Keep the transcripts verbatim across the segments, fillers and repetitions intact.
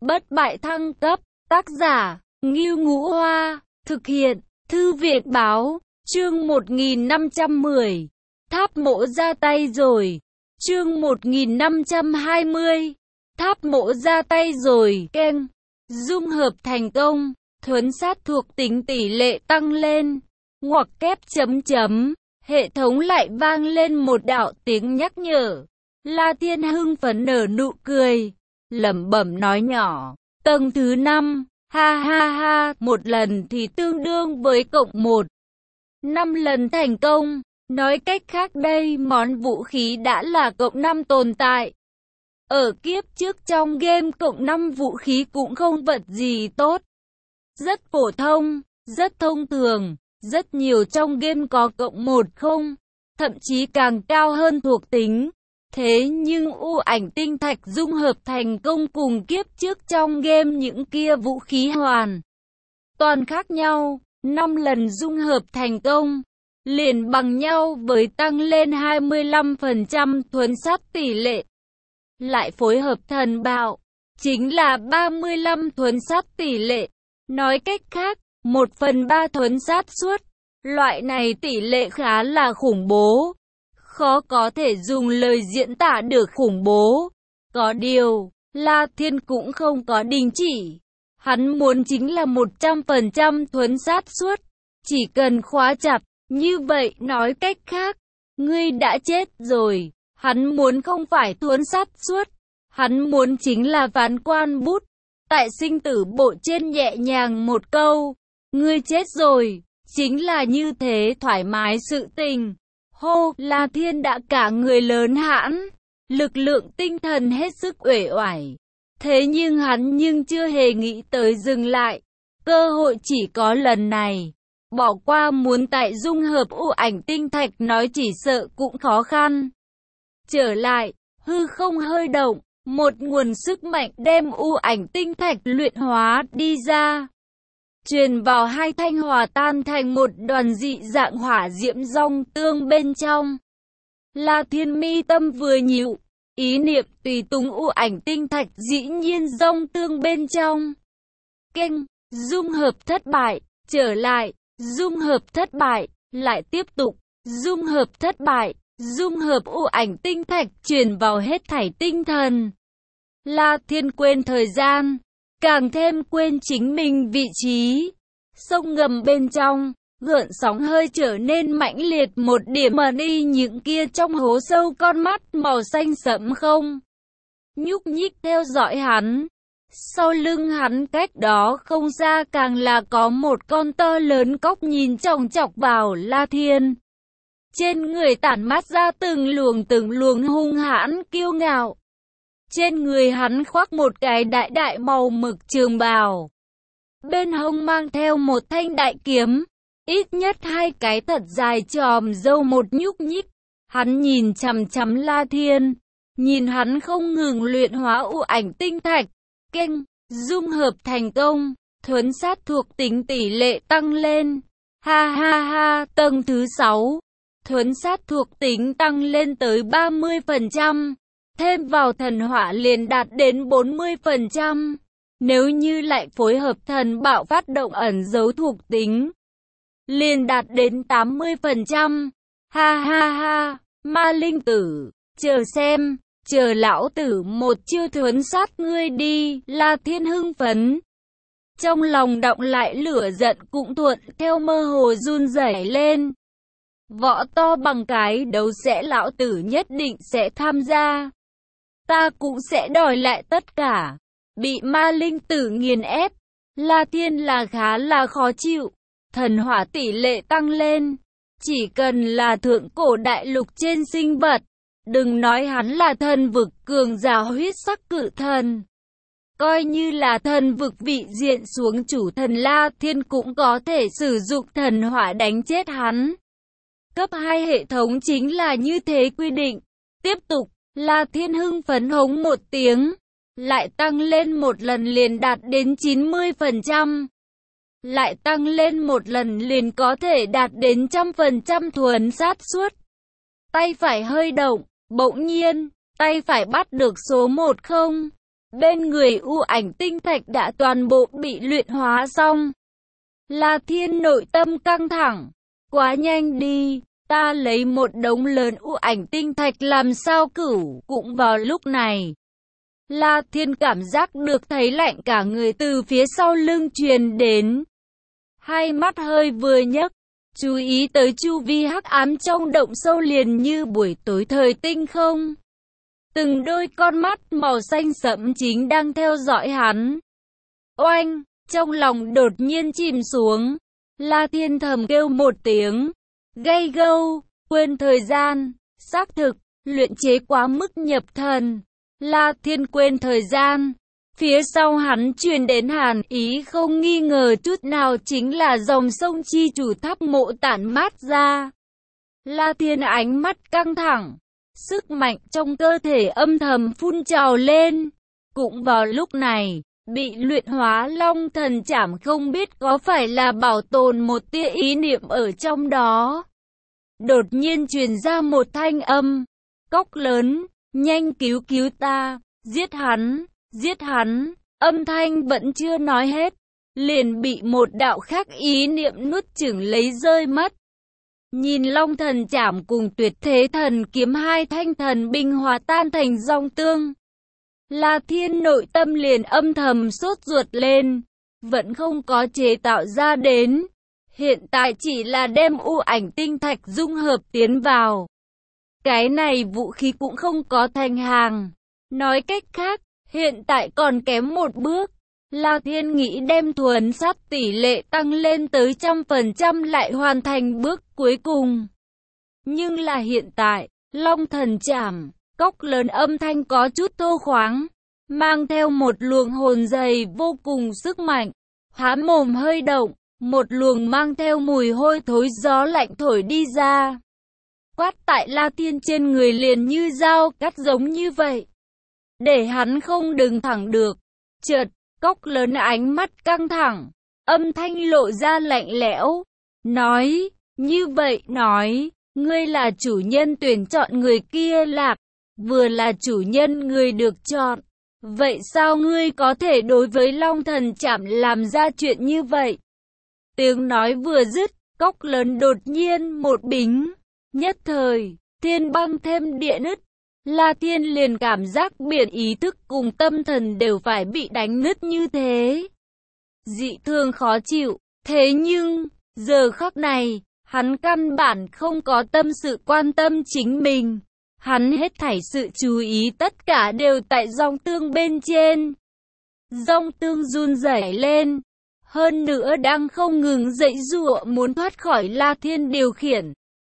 Bất bại thăng cấp, tác giả, Ngưu Ngũ Hoa, thực hiện, Thư viện báo, chương một nghìn năm trăm mười. Tháp mộ ra tay rồi, chương một nghìn năm trăm hai mươi. Tháp mộ ra tay rồi, keng, dung hợp thành công, thuấn sát thuộc tính tỷ lệ tăng lên, ngoặc kép chấm chấm, hệ thống lại vang lên một đạo tiếng nhắc nhở. La Thiên hưng phấn nở nụ cười, lẩm bẩm nói nhỏ, tầng thứ năm, ha ha ha, một lần thì tương đương với cộng một. năm lần thành công, nói cách khác đây món vũ khí đã là cộng năm tồn tại. Ở kiếp trước trong game cộng năm vũ khí cũng không vật gì tốt. Rất phổ thông, rất thông thường, rất nhiều trong game có cộng một không, thậm chí càng cao hơn thuộc tính. Thế nhưng u ảnh tinh thạch dung hợp thành công cùng kiếp trước trong game những kia vũ khí hoàn toàn khác nhau, năm lần dung hợp thành công, liền bằng nhau với tăng lên hai mươi lăm phần trăm thuấn sát tỷ lệ. Lại phối hợp thần bạo, chính là ba mươi lăm thuấn sát tỷ lệ. Nói cách khác, một phần ba thuấn sát suất. Loại này tỷ lệ khá là khủng bố. Khó có thể dùng lời diễn tả được khủng bố. Có điều, La Thiên cũng không có đình chỉ. Hắn muốn chính là một trăm phần trăm thuấn sát suất. Chỉ cần khóa chặt, như vậy nói cách khác, ngươi đã chết rồi. Hắn muốn không phải thuấn sát suất. Hắn muốn chính là ván quan bút. Tại sinh tử bộ trên nhẹ nhàng một câu, ngươi chết rồi. Chính là như thế thoải mái sự tình. Hô, La Thiên đã cả người lớn hãn, lực lượng tinh thần hết sức uể oải. Thế nhưng hắn nhưng chưa hề nghĩ tới dừng lại. Cơ hội chỉ có lần này. Bỏ qua muốn tại dung hợp u ảnh tinh thạch nói chỉ sợ cũng khó khăn. Trở lại, hư không hơi động, một nguồn sức mạnh đem u ảnh tinh thạch luyện hóa đi ra. Truyền vào hai thanh hòa tan thành một đoàn dị dạng hỏa diễm rong tương bên trong. La Thiên mi tâm vừa nhíu, ý niệm tùy tùng u ảnh tinh thạch dĩ nhiên rong tương bên trong. Keng, dung hợp thất bại, trở lại, dung hợp thất bại, lại tiếp tục, dung hợp thất bại, dung hợp u ảnh tinh thạch truyền vào hết thảy tinh thần. La Thiên quên thời gian, càng thêm quên chính mình vị trí. Sông ngầm bên trong, gợn sóng hơi trở nên mãnh liệt một điểm mà đi những kia trong hố sâu con mắt màu xanh sẫm không nhúc nhích theo dõi hắn. Sau lưng hắn cách đó không xa càng là có một con to lớn cóc nhìn chòng chọc vào La Thiên. Trên người tản mát ra từng luồng từng luồng hung hãn kiêu ngạo. Trên người hắn khoác một cái đại đại màu mực trường bào. Bên hông mang theo một thanh đại kiếm. Ít nhất hai cái thật dài chòm râu một nhúc nhích. Hắn nhìn chằm chằm La Thiên. Nhìn hắn không ngừng luyện hóa u ảnh tinh thạch. Keng, dung hợp thành công. Thuấn sát thuộc tính tỷ lệ tăng lên. Ha ha ha, tầng thứ sáu. Thuấn sát thuộc tính tăng lên tới ba mươi phần trăm. Thêm vào thần hỏa liền đạt đến bốn mươi phần trăm. Nếu như lại phối hợp thần bạo phát động ẩn dấu thuộc tính, liền đạt đến tám mươi phần trăm. Ha ha ha, ma linh tử, chờ xem, chờ lão tử một chiêu thuấn sát ngươi đi. La Thiên hưng phấn. Trong lòng động lại lửa giận cũng thuận theo mơ hồ run rẩy lên. Võ to bằng cái đấu sẽ lão tử nhất định sẽ tham gia. Ta cũng sẽ đòi lại tất cả. Bị ma linh tử nghiền ép, La Thiên là khá là khó chịu. Thần hỏa tỷ lệ tăng lên. Chỉ cần là thượng cổ đại lục trên sinh vật, đừng nói hắn là thần vực cường giả huyết sắc cự thần. Coi như là thần vực vị diện xuống chủ thần La Thiên cũng có thể sử dụng thần hỏa đánh chết hắn. Cấp hai hệ thống chính là như thế quy định. Tiếp tục, La Thiên hưng phấn hống một tiếng. Lại tăng lên một lần liền đạt đến chín mươi phần trăm. Lại tăng lên một lần liền có thể đạt đến một trăm phần trăm thuấn sát suất. Tay phải hơi động, bỗng nhiên, tay phải bắt được số một không. bên người u ảnh tinh thạch đã toàn bộ bị luyện hóa xong. La Thiên nội tâm căng thẳng, quá nhanh đi, ta lấy một đống lớn u ảnh tinh thạch làm sao cửu. Cũng vào lúc này, La Thiên cảm giác được thấy lạnh cả người từ phía sau lưng truyền đến. Hai mắt hơi vừa nhấc, chú ý tới chu vi hắc ám trong động sâu liền như buổi tối thời tinh không. Từng đôi con mắt màu xanh sẫm chính đang theo dõi hắn. Oanh, trong lòng đột nhiên chìm xuống. La Thiên thầm kêu một tiếng, gay gâu, quên thời gian, xác thực, luyện chế quá mức nhập thần. La Thiên quên thời gian. Phía sau hắn truyền đến hàn ý không nghi ngờ chút nào chính là dòng sông chi chủ Tháp Mộ tản mát ra. La Thiên ánh mắt căng thẳng, sức mạnh trong cơ thể âm thầm phun trào lên. Cũng vào lúc này, bị luyện hóa Long Thần Trảm không biết có phải là bảo tồn một tia ý niệm ở trong đó. Đột nhiên truyền ra một thanh âm, cóc lớn, nhanh cứu cứu ta, giết hắn, giết hắn. Âm thanh vẫn chưa nói hết, liền bị một đạo khác ý niệm nuốt chửng lấy rơi mất. Nhìn Long Thần Trảm cùng Tuyệt Thế Thần Kiếm hai thanh thần binh hòa tan thành dòng tương, La Thiên nội tâm liền âm thầm sốt ruột lên, vẫn không có chế tạo ra đến. Hiện tại chỉ là đem u ảnh tinh thạch dung hợp tiến vào. Cái này vũ khí cũng không có thành hàng. Nói cách khác, hiện tại còn kém một bước. La Thiên nghĩ đem thuần sát tỷ lệ tăng lên tới trăm phần trăm lại hoàn thành bước cuối cùng. Nhưng là hiện tại, Long Thần Trảm, cóc lớn âm thanh có chút thô khoáng, mang theo một luồng hồn dày vô cùng sức mạnh. Há mồm hơi động, một luồng mang theo mùi hôi thối gió lạnh thổi đi ra. Quát tại La Thiên trên người liền như dao cắt giống như vậy, để hắn không đứng thẳng được. Chợt, cóc lớn ánh mắt căng thẳng, âm thanh lộ ra lạnh lẽo, nói, như vậy nói, ngươi là chủ nhân tuyển chọn người kia lạc, vừa là chủ nhân người được chọn. Vậy sao ngươi có thể đối với Long Thần Trảm làm ra chuyện như vậy? Tiếng nói vừa dứt, cóc lớn đột nhiên một bính, nhất thời, thiên băng thêm địa nứt. La Thiên liền cảm giác biển ý thức cùng tâm thần đều phải bị đánh nứt như thế. Dị thường khó chịu, thế nhưng, giờ khắc này, hắn căn bản không có tâm sự quan tâm chính mình. Hắn hết thảy sự chú ý tất cả đều tại dòng tương bên trên. Dòng tương run rẩy lên, hơn nữa đang không ngừng dãy giụa muốn thoát khỏi La Thiên điều khiển.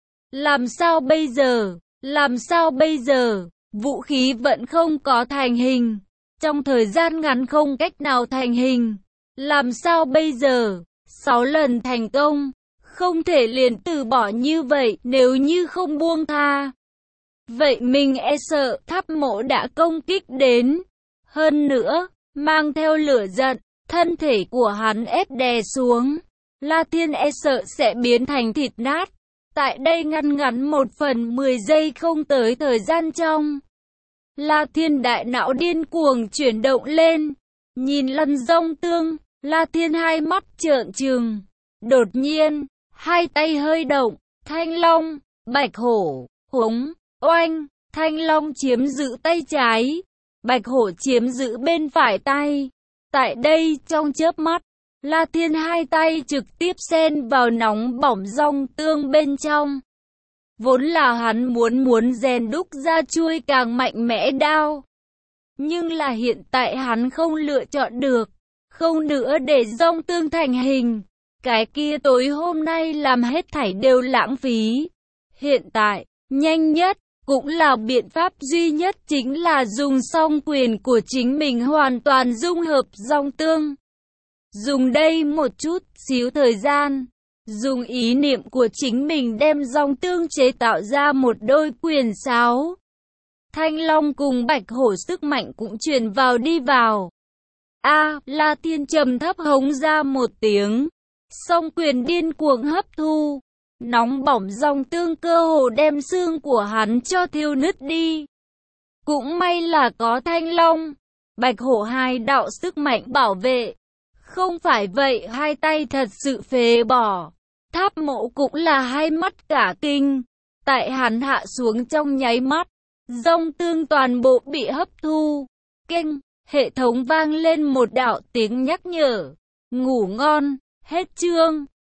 Làm sao bây giờ? Làm sao bây giờ? Vũ khí vẫn không có thành hình. Trong thời gian ngắn không cách nào thành hình. Làm sao bây giờ? Sáu lần thành công. Không thể liền từ bỏ như vậy nếu như không buông tha. Vậy mình e sợ Tháp Mộ đã công kích đến. Hơn nữa, mang theo lửa giận, thân thể của hắn ép đè xuống. La Thiên e sợ sẽ biến thành thịt nát. Tại đây ngăn ngắn một phần mười giây không tới thời gian trong. La Thiên đại não điên cuồng chuyển động lên. Nhìn lần dòng tương, La Thiên hai mắt trợn trừng. Đột nhiên, hai tay hơi động, Thanh Long, Bạch Hổ, húng, oanh, Thanh Long chiếm giữ tay trái, Bạch Hổ chiếm giữ bên phải tay. Tại đây trong chớp mắt, La Thiên hai tay trực tiếp xen vào nóng bỏng dòng tương bên trong. Vốn là hắn muốn muốn rèn đúc ra chuôi càng mạnh mẽ đao. Nhưng là hiện tại hắn không lựa chọn được. Không nữa để dòng tương thành hình. Cái kia tối hôm nay làm hết thảy đều lãng phí. Hiện tại, nhanh nhất, cũng là biện pháp duy nhất chính là dùng song quyền của chính mình hoàn toàn dung hợp dòng tương. Dùng đây một chút xíu thời gian, dùng ý niệm của chính mình đem dòng tương chế tạo ra một đôi quyền sáo. Thanh Long cùng Bạch Hổ sức mạnh cũng truyền vào đi vào. A, à, La Thiên trầm thấp hống ra một tiếng, song quyền điên cuồng hấp thu. Nóng bỏng dòng tương cơ hồ đem xương của hắn cho thiêu nứt đi. Cũng may là có Thanh Long, Bạch hổ hai đạo sức mạnh bảo vệ. Không phải vậy hai tay thật sự phế bỏ. Tháp Mộ cũng là hai mắt cả kinh. Tại hắn hạ xuống trong nháy mắt, dòng tương toàn bộ bị hấp thu. Keng, hệ thống vang lên một đạo tiếng nhắc nhở. Ngủ ngon, hết chương.